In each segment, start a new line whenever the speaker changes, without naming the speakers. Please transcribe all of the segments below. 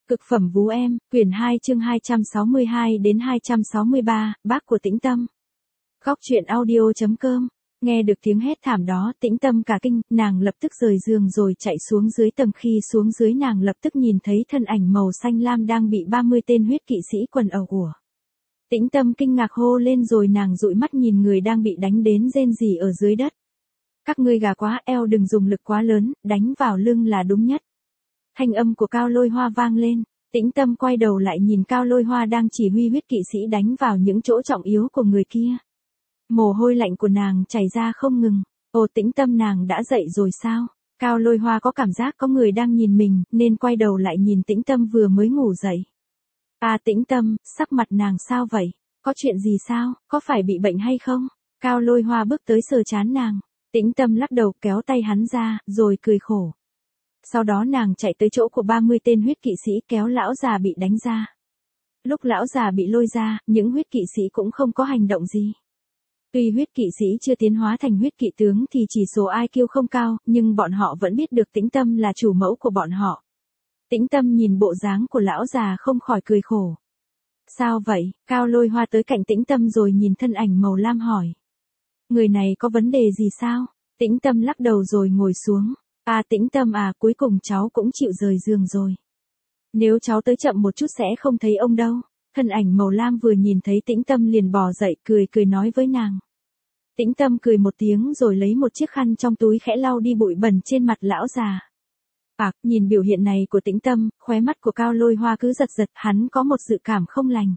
Cực phẩm vú em, quyển 2 chương 262 đến 263, bác của Tĩnh Tâm. Góc truyện audio.com. Nghe được tiếng hét thảm đó, Tĩnh Tâm cả kinh, nàng lập tức rời giường rồi chạy xuống dưới tầng. Khi xuống dưới nàng lập tức nhìn thấy thân ảnh màu xanh lam đang bị 30 tên huyết kỵ sĩ quần ẩu ùa. Tĩnh Tâm kinh ngạc hô lên rồi nàng dụi mắt nhìn người đang bị đánh đến rên rỉ ở dưới đất. Các ngươi gà quá, eo đừng dùng lực quá lớn, đánh vào lưng là đúng nhất. Thanh âm của Cao Lôi Hoa vang lên, Tĩnh Tâm quay đầu lại nhìn Cao Lôi Hoa đang chỉ huy huyết kỵ sĩ đánh vào những chỗ trọng yếu của người kia. Mồ hôi lạnh của nàng chảy ra không ngừng. Ồ, Tĩnh Tâm, nàng đã dậy rồi sao? Cao Lôi Hoa có cảm giác có người đang nhìn mình, nên quay đầu lại nhìn Tĩnh Tâm vừa mới ngủ dậy. À, Tĩnh Tâm, sắc mặt nàng sao vậy? Có chuyện gì sao? Có phải bị bệnh hay không? Cao Lôi Hoa bước tới sờ trán nàng. Tĩnh Tâm lắc đầu kéo tay hắn ra, rồi cười khổ. Sau đó nàng chạy tới chỗ của 30 tên huyết kỵ sĩ kéo lão già bị đánh ra. Lúc lão già bị lôi ra, những huyết kỵ sĩ cũng không có hành động gì. Tuy huyết kỵ sĩ chưa tiến hóa thành huyết kỵ tướng thì chỉ số IQ không cao, nhưng bọn họ vẫn biết được Tĩnh Tâm là chủ mẫu của bọn họ. Tĩnh Tâm nhìn bộ dáng của lão già không khỏi cười khổ. Sao vậy? Cao Lôi Hoa tới cạnh Tĩnh Tâm rồi nhìn thân ảnh màu lam hỏi. Người này có vấn đề gì sao? Tĩnh Tâm lắc đầu rồi ngồi xuống. À, Tĩnh Tâm à, cuối cùng cháu cũng chịu rời giường rồi. Nếu cháu tới chậm một chút sẽ không thấy ông đâu. Thân ảnh màu lam vừa nhìn thấy Tĩnh Tâm liền bò dậy cười nói với nàng. Tĩnh Tâm cười một tiếng rồi lấy một chiếc khăn trong túi khẽ lau đi bụi bẩn trên mặt lão già. Nhìn biểu hiện này của Tĩnh Tâm, khóe mắt của Cao Lôi Hoa cứ giật, hắn có một dự cảm không lành.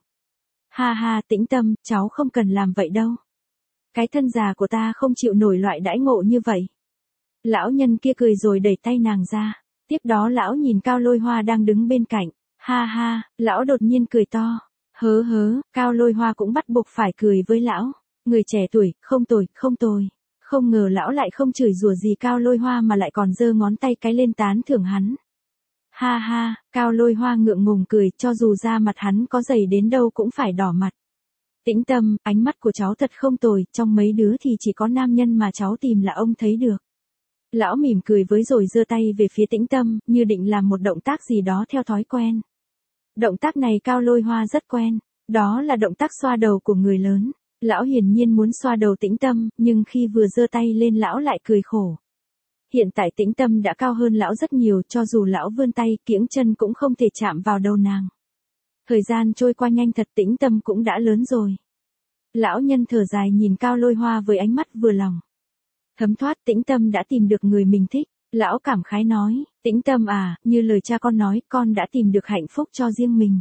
Ha ha, Tĩnh Tâm, cháu không cần làm vậy đâu. Cái thân già của ta không chịu nổi loại đãi ngộ như vậy. Lão nhân kia cười rồi đẩy tay nàng ra. Tiếp đó lão nhìn Cao Lôi Hoa đang đứng bên cạnh. Ha ha, lão đột nhiên cười to. Hớ, Cao Lôi Hoa cũng bắt buộc phải cười với lão. Người trẻ tuổi, không tồi. Không ngờ lão lại không chửi rủa gì Cao Lôi Hoa mà lại còn giơ ngón tay cái lên tán thưởng hắn. Ha ha, Cao Lôi Hoa ngượng ngùng cười, cho dù da mặt hắn có dày đến đâu cũng phải đỏ mặt. Tĩnh Tâm, ánh mắt của cháu thật không tồi, trong mấy đứa thì chỉ có nam nhân mà cháu tìm là ông thấy được. Lão mỉm cười với rồi giơ tay về phía Tĩnh Tâm, như định làm một động tác gì đó theo thói quen. Động tác này Cao Lôi Hoa rất quen, đó là động tác xoa đầu của người lớn. Lão hiển nhiên muốn xoa đầu Tĩnh Tâm, nhưng khi vừa giơ tay lên lão lại cười khổ. Hiện tại Tĩnh Tâm đã cao hơn lão rất nhiều, cho dù lão vươn tay, kiễng chân cũng không thể chạm vào đầu nàng. Thời gian trôi qua nhanh thật, Tĩnh Tâm cũng đã lớn rồi. Lão nhân thở dài nhìn Cao Lôi Hoa với ánh mắt vừa lòng. Thấm thoát, Tĩnh Tâm đã tìm được người mình thích. Lão cảm khái nói, Tĩnh Tâm à, như lời cha con nói, con đã tìm được hạnh phúc cho riêng mình.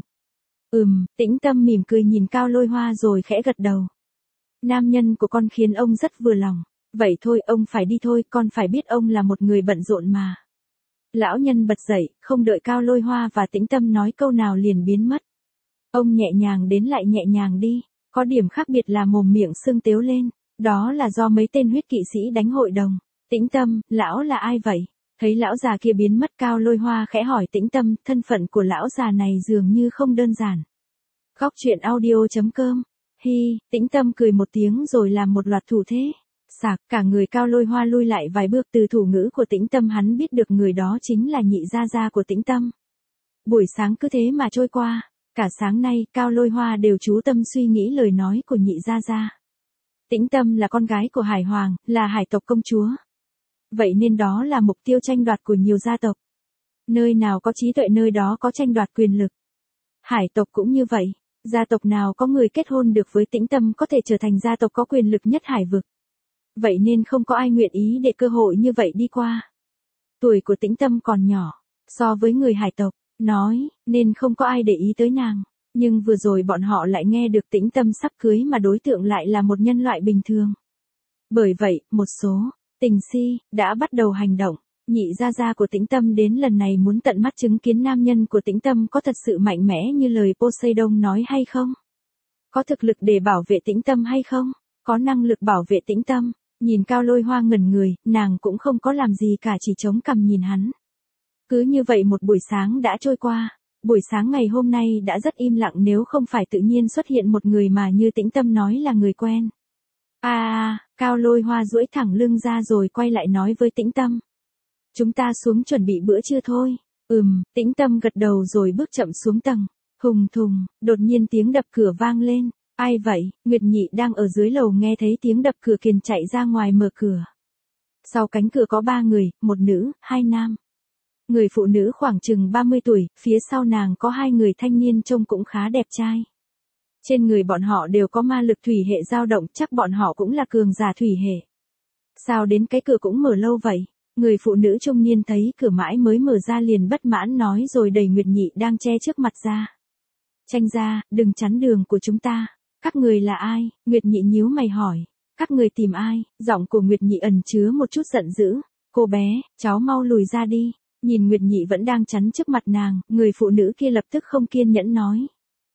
Tĩnh Tâm mỉm cười nhìn Cao Lôi Hoa rồi khẽ gật đầu. Nam nhân của con khiến ông rất vừa lòng. Vậy thôi, ông phải đi thôi, con phải biết ông là một người bận rộn mà. Lão nhân bật dậy, không đợi Cao Lôi Hoa và Tĩnh Tâm nói câu nào liền biến mất. Ông nhẹ nhàng đến lại nhẹ nhàng đi, có điểm khác biệt là mồm miệng sưng tếu lên. Đó là do mấy tên huyết kỵ sĩ đánh hội đồng. Tĩnh Tâm, lão là ai vậy? Thấy lão già kia biến mất, Cao Lôi Hoa khẽ hỏi Tĩnh Tâm, thân phận của lão già này dường như không đơn giản. Góc truyện audio.com. Hi, Tĩnh Tâm cười một tiếng rồi làm một loạt thủ thế. Sạc, cả người Cao Lôi Hoa lui lại vài bước, từ thủ ngữ của Tĩnh Tâm hắn biết được người đó chính là nhị gia gia của Tĩnh Tâm. Buổi sáng cứ thế mà trôi qua. Cả sáng nay, Cao Lôi Hoa đều chú tâm suy nghĩ lời nói của nhị gia gia. Tĩnh Tâm là con gái của Hải Hoàng, là hải tộc công chúa. Vậy nên đó là mục tiêu tranh đoạt của nhiều gia tộc. Nơi nào có trí tuệ nơi đó có tranh đoạt quyền lực. Hải tộc cũng như vậy. Gia tộc nào có người kết hôn được với Tĩnh Tâm có thể trở thành gia tộc có quyền lực nhất hải vực. Vậy nên không có ai nguyện ý để cơ hội như vậy đi qua. Tuổi của Tĩnh Tâm còn nhỏ, so với người hải tộc, nói, nên không có ai để ý tới nàng. Nhưng vừa rồi bọn họ lại nghe được Tĩnh Tâm sắp cưới mà đối tượng lại là một nhân loại bình thường. Bởi vậy, một số tình si đã bắt đầu hành động. Nhị gia gia của Tĩnh Tâm đến lần này muốn tận mắt chứng kiến nam nhân của Tĩnh Tâm có thật sự mạnh mẽ như lời Poseidon nói hay không? Có thực lực để bảo vệ Tĩnh Tâm hay không? Có năng lực bảo vệ Tĩnh Tâm? Nhìn Cao Lôi Hoa ngẩn người, nàng cũng không có làm gì cả, chỉ chống cằm nhìn hắn. Cứ như vậy một buổi sáng đã trôi qua. Buổi sáng ngày hôm nay đã rất im lặng nếu không phải tự nhiên xuất hiện một người mà như Tĩnh Tâm nói là người quen. Cao Lôi Hoa duỗi thẳng lưng ra rồi quay lại nói với Tĩnh Tâm. Chúng ta xuống chuẩn bị bữa trưa thôi. Tĩnh Tâm gật đầu rồi bước chậm xuống tầng. Hùng thùng, đột nhiên tiếng đập cửa vang lên. Ai vậy? Nguyệt Nhị đang ở dưới lầu nghe thấy tiếng đập cửa liền chạy ra ngoài mở cửa. Sau cánh cửa có 3 người, một nữ, 2 nam. Người phụ nữ khoảng chừng 30 tuổi, phía sau nàng có 2 người thanh niên trông cũng khá đẹp trai. Trên người bọn họ đều có ma lực thủy hệ dao động, chắc bọn họ cũng là cường giả thủy hệ. Sao đến cái cửa cũng mở lâu vậy? Người phụ nữ trung niên thấy cửa mãi mới mở ra liền bất mãn nói rồi đẩy Nguyệt Nhị đang che trước mặt ra. Tranh ra, đừng chắn đường của chúng ta. Các người là ai? Nguyệt Nhị nhíu mày hỏi. Các người tìm ai? Giọng của Nguyệt Nhị ẩn chứa một chút giận dữ. Cô bé, cháu mau lùi ra đi. Nhìn Nguyệt Nhị vẫn đang chắn trước mặt nàng, người phụ nữ kia lập tức không kiên nhẫn nói.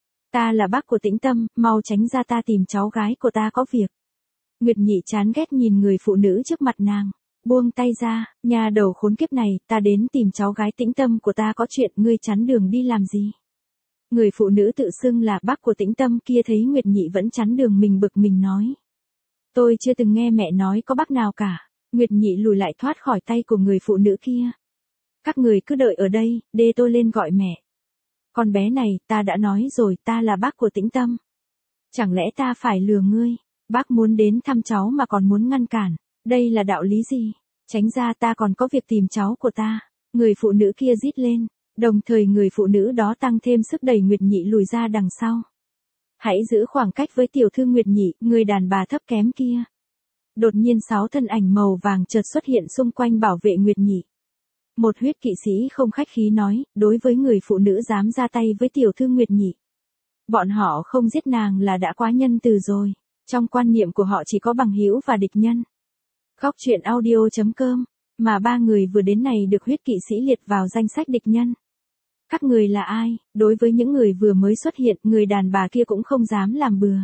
Ta là bác của Tĩnh Tâm, mau tránh ra, ta tìm cháu gái của ta có việc. Nguyệt Nhị chán ghét nhìn người phụ nữ trước mặt nàng. Buông tay ra, nhà đầu khốn kiếp này, ta đến tìm cháu gái Tĩnh Tâm của ta có chuyện, ngươi chắn đường đi làm gì? Người phụ nữ tự xưng là bác của Tĩnh Tâm kia thấy Nguyệt Nhị vẫn chắn đường mình bực mình nói. Tôi chưa từng nghe mẹ nói có bác nào cả. Nguyệt Nhị lùi lại thoát khỏi tay của người phụ nữ kia. Các người cứ đợi ở đây, để tôi lên gọi mẹ. Con bé này, ta đã nói rồi, ta là bác của Tĩnh Tâm. Chẳng lẽ ta phải lừa ngươi? Bác muốn đến thăm cháu mà còn muốn ngăn cản. Đây là đạo lý gì? Tránh ra, ta còn có việc tìm cháu của ta. Người phụ nữ kia rít lên. Đồng thời người phụ nữ đó tăng thêm sức đẩy Nguyệt Nhị lùi ra đằng sau. Hãy giữ khoảng cách với tiểu thư Nguyệt Nhị, người đàn bà thấp kém kia. Đột nhiên 6 thân ảnh màu vàng chợt xuất hiện xung quanh bảo vệ Nguyệt Nhị. Một huyết kỵ sĩ không khách khí nói, đối với người phụ nữ dám ra tay với tiểu thư Nguyệt Nhị. Bọn họ không giết nàng là đã quá nhân từ rồi. Trong quan niệm của họ chỉ có bằng hữu và địch nhân. Góc truyện audio.com, mà 3 người vừa đến này được huyết kỵ sĩ liệt vào danh sách địch nhân. Các người là ai? Đối với những người vừa mới xuất hiện, người đàn bà kia cũng không dám làm bừa.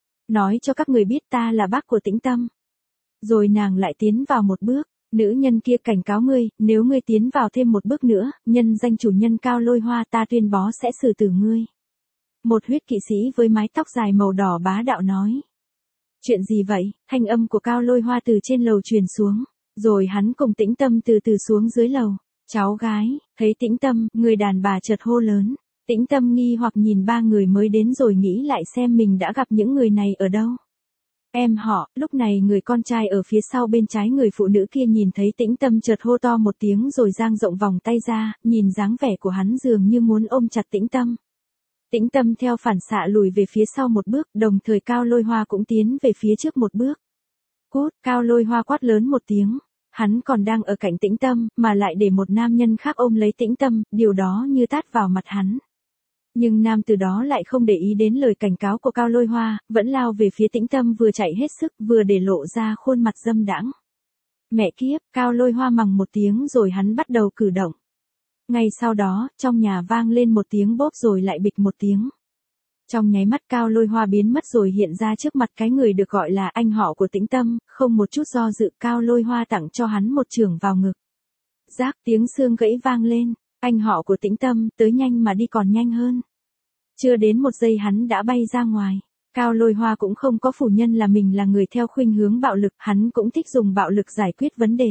Nói cho các người biết ta là bác của Tĩnh Tâm. Rồi nàng lại tiến vào một bước. Nữ nhân kia cảnh cáo ngươi, nếu ngươi tiến vào thêm một bước nữa, nhân danh chủ nhân Cao Lôi Hoa ta tuyên bố sẽ xử tử ngươi. Một huyết kỵ sĩ với mái tóc dài màu đỏ bá đạo nói. Chuyện gì vậy? Thanh âm của Cao Lôi Hoa từ trên lầu truyền xuống. Rồi hắn cùng Tĩnh Tâm từ từ xuống dưới lầu. Cháu gái, thấy Tĩnh Tâm, người đàn bà chợt hô lớn. Tĩnh Tâm nghi hoặc nhìn 3 người mới đến rồi nghĩ lại xem mình đã gặp những người này ở đâu. Em họ, lúc này người con trai ở phía sau bên trái người phụ nữ kia nhìn thấy Tĩnh Tâm chợt hô to một tiếng rồi dang rộng vòng tay ra, nhìn dáng vẻ của hắn dường như muốn ôm chặt Tĩnh Tâm. Tĩnh Tâm theo phản xạ lùi về phía sau một bước, đồng thời Cao Lôi Hoa cũng tiến về phía trước một bước. Cút, Cao Lôi Hoa quát lớn một tiếng. Hắn còn đang ở cạnh Tĩnh Tâm, mà lại để một nam nhân khác ôm lấy Tĩnh Tâm, điều đó như tát vào mặt hắn. Nhưng nam từ đó lại không để ý đến lời cảnh cáo của Cao Lôi Hoa, vẫn lao về phía Tĩnh Tâm vừa chạy hết sức vừa để lộ ra khuôn mặt dâm đãng. Mẹ kiếp, Cao Lôi Hoa mằng một tiếng rồi hắn bắt đầu cử động. Ngay sau đó, trong nhà vang lên một tiếng bốp rồi lại bịch một tiếng. Trong nháy mắt Cao Lôi Hoa biến mất rồi hiện ra trước mặt cái người được gọi là anh họ của Tĩnh Tâm, không một chút do dự Cao Lôi Hoa tặng cho hắn một chưởng vào ngực. Rác tiếng xương gãy vang lên, anh họ của Tĩnh Tâm tới nhanh mà đi còn nhanh hơn. Chưa đến một giây hắn đã bay ra ngoài. Cao Lôi Hoa cũng không có phủ nhận là mình là người theo khuynh hướng bạo lực, hắn cũng thích dùng bạo lực giải quyết vấn đề.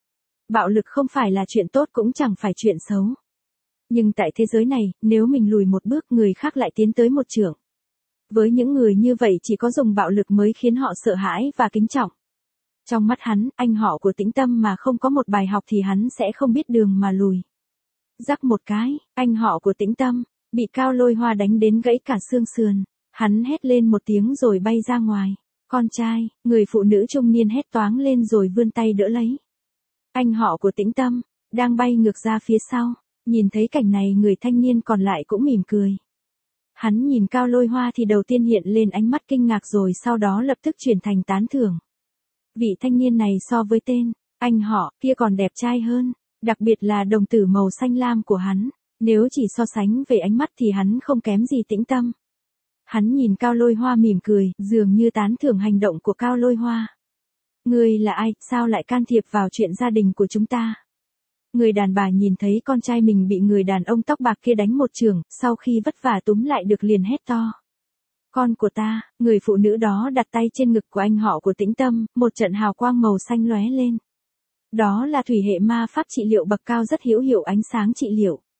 Bạo lực không phải là chuyện tốt cũng chẳng phải chuyện xấu. Nhưng tại thế giới này, nếu mình lùi một bước người khác lại tiến tới một chưởng. Với những người như vậy chỉ có dùng bạo lực mới khiến họ sợ hãi và kính trọng. Trong mắt hắn, anh họ của Tĩnh Tâm mà không có một bài học thì hắn sẽ không biết đường mà lùi. Rắc một cái, anh họ của Tĩnh Tâm bị Cao Lôi Hoa đánh đến gãy cả xương sườn. Hắn hét lên một tiếng rồi bay ra ngoài. Con trai, người phụ nữ trung niên hét toáng lên rồi vươn tay đỡ lấy. Anh họ của Tĩnh Tâm đang bay ngược ra phía sau. Nhìn thấy cảnh này người thanh niên còn lại cũng mỉm cười. Hắn nhìn Cao Lôi Hoa thì đầu tiên hiện lên ánh mắt kinh ngạc rồi sau đó lập tức chuyển thành tán thưởng. Vị thanh niên này so với tên anh họ kia còn đẹp trai hơn, đặc biệt là đồng tử màu xanh lam của hắn. Nếu chỉ so sánh về ánh mắt thì hắn không kém gì Tĩnh Tâm. Hắn nhìn Cao Lôi Hoa mỉm cười, dường như tán thưởng hành động của Cao Lôi Hoa. Ngươi là ai, sao lại can thiệp vào chuyện gia đình của chúng ta? Người đàn bà nhìn thấy con trai mình bị người đàn ông tóc bạc kia đánh một chưởng, sau khi vất vả túm lại được liền hét to. Con của ta, người phụ nữ đó đặt tay trên ngực của anh họ của Tĩnh Tâm, một trận hào quang màu xanh lóe lên. Đó là thủy hệ ma pháp trị liệu bậc cao rất hữu hiệu ánh sáng trị liệu.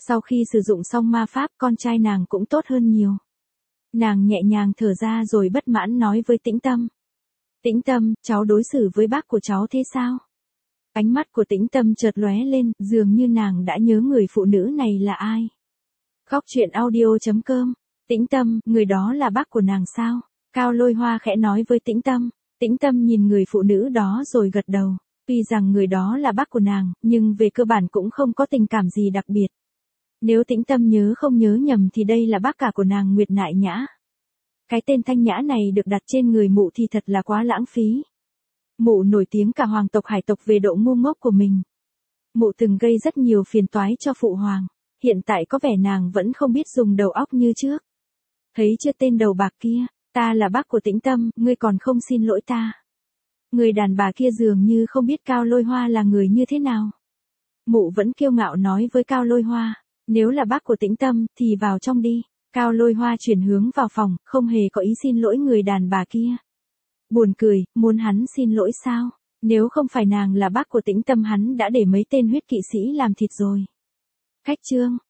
Sau khi sử dụng xong ma pháp, con trai nàng cũng tốt hơn nhiều. Nàng nhẹ nhàng thở ra rồi bất mãn nói với Tĩnh Tâm. Tĩnh Tâm, cháu đối xử với bác của cháu thế sao? Ánh mắt của Tĩnh Tâm chợt lóe lên, dường như nàng đã nhớ người phụ nữ này là ai. Góc truyện audio.com. Tĩnh Tâm, người đó là bác của nàng sao? Cao Lôi Hoa khẽ nói với Tĩnh Tâm. Tĩnh Tâm nhìn người phụ nữ đó rồi gật đầu. Tuy rằng người đó là bác của nàng, nhưng về cơ bản cũng không có tình cảm gì đặc biệt. Nếu Tĩnh Tâm không nhớ nhầm thì đây là bác cả của nàng Nguyệt Nại Nhã. Cái tên Thanh Nhã này được đặt trên người mụ thì thật là quá lãng phí. Mụ nổi tiếng cả hoàng tộc Hải tộc về độ ngu ngốc của mình. Mụ từng gây rất nhiều phiền toái cho phụ hoàng. Hiện tại có vẻ nàng vẫn không biết dùng đầu óc như trước. Thấy chưa tên đầu bạc kia, ta là bác của Tĩnh Tâm, ngươi còn không xin lỗi ta. Người đàn bà kia dường như không biết Cao Lôi Hoa là người như thế nào. Mụ vẫn kiêu ngạo nói với Cao Lôi Hoa, nếu là bác của Tĩnh Tâm thì vào trong đi. Cao Lôi Hoa chuyển hướng vào phòng, không hề có ý xin lỗi người đàn bà kia. Buồn cười, muốn hắn xin lỗi sao? Nếu không phải nàng là bác của Tĩnh Tâm hắn đã để mấy tên huyết kỵ sĩ làm thịt rồi. Khách chương.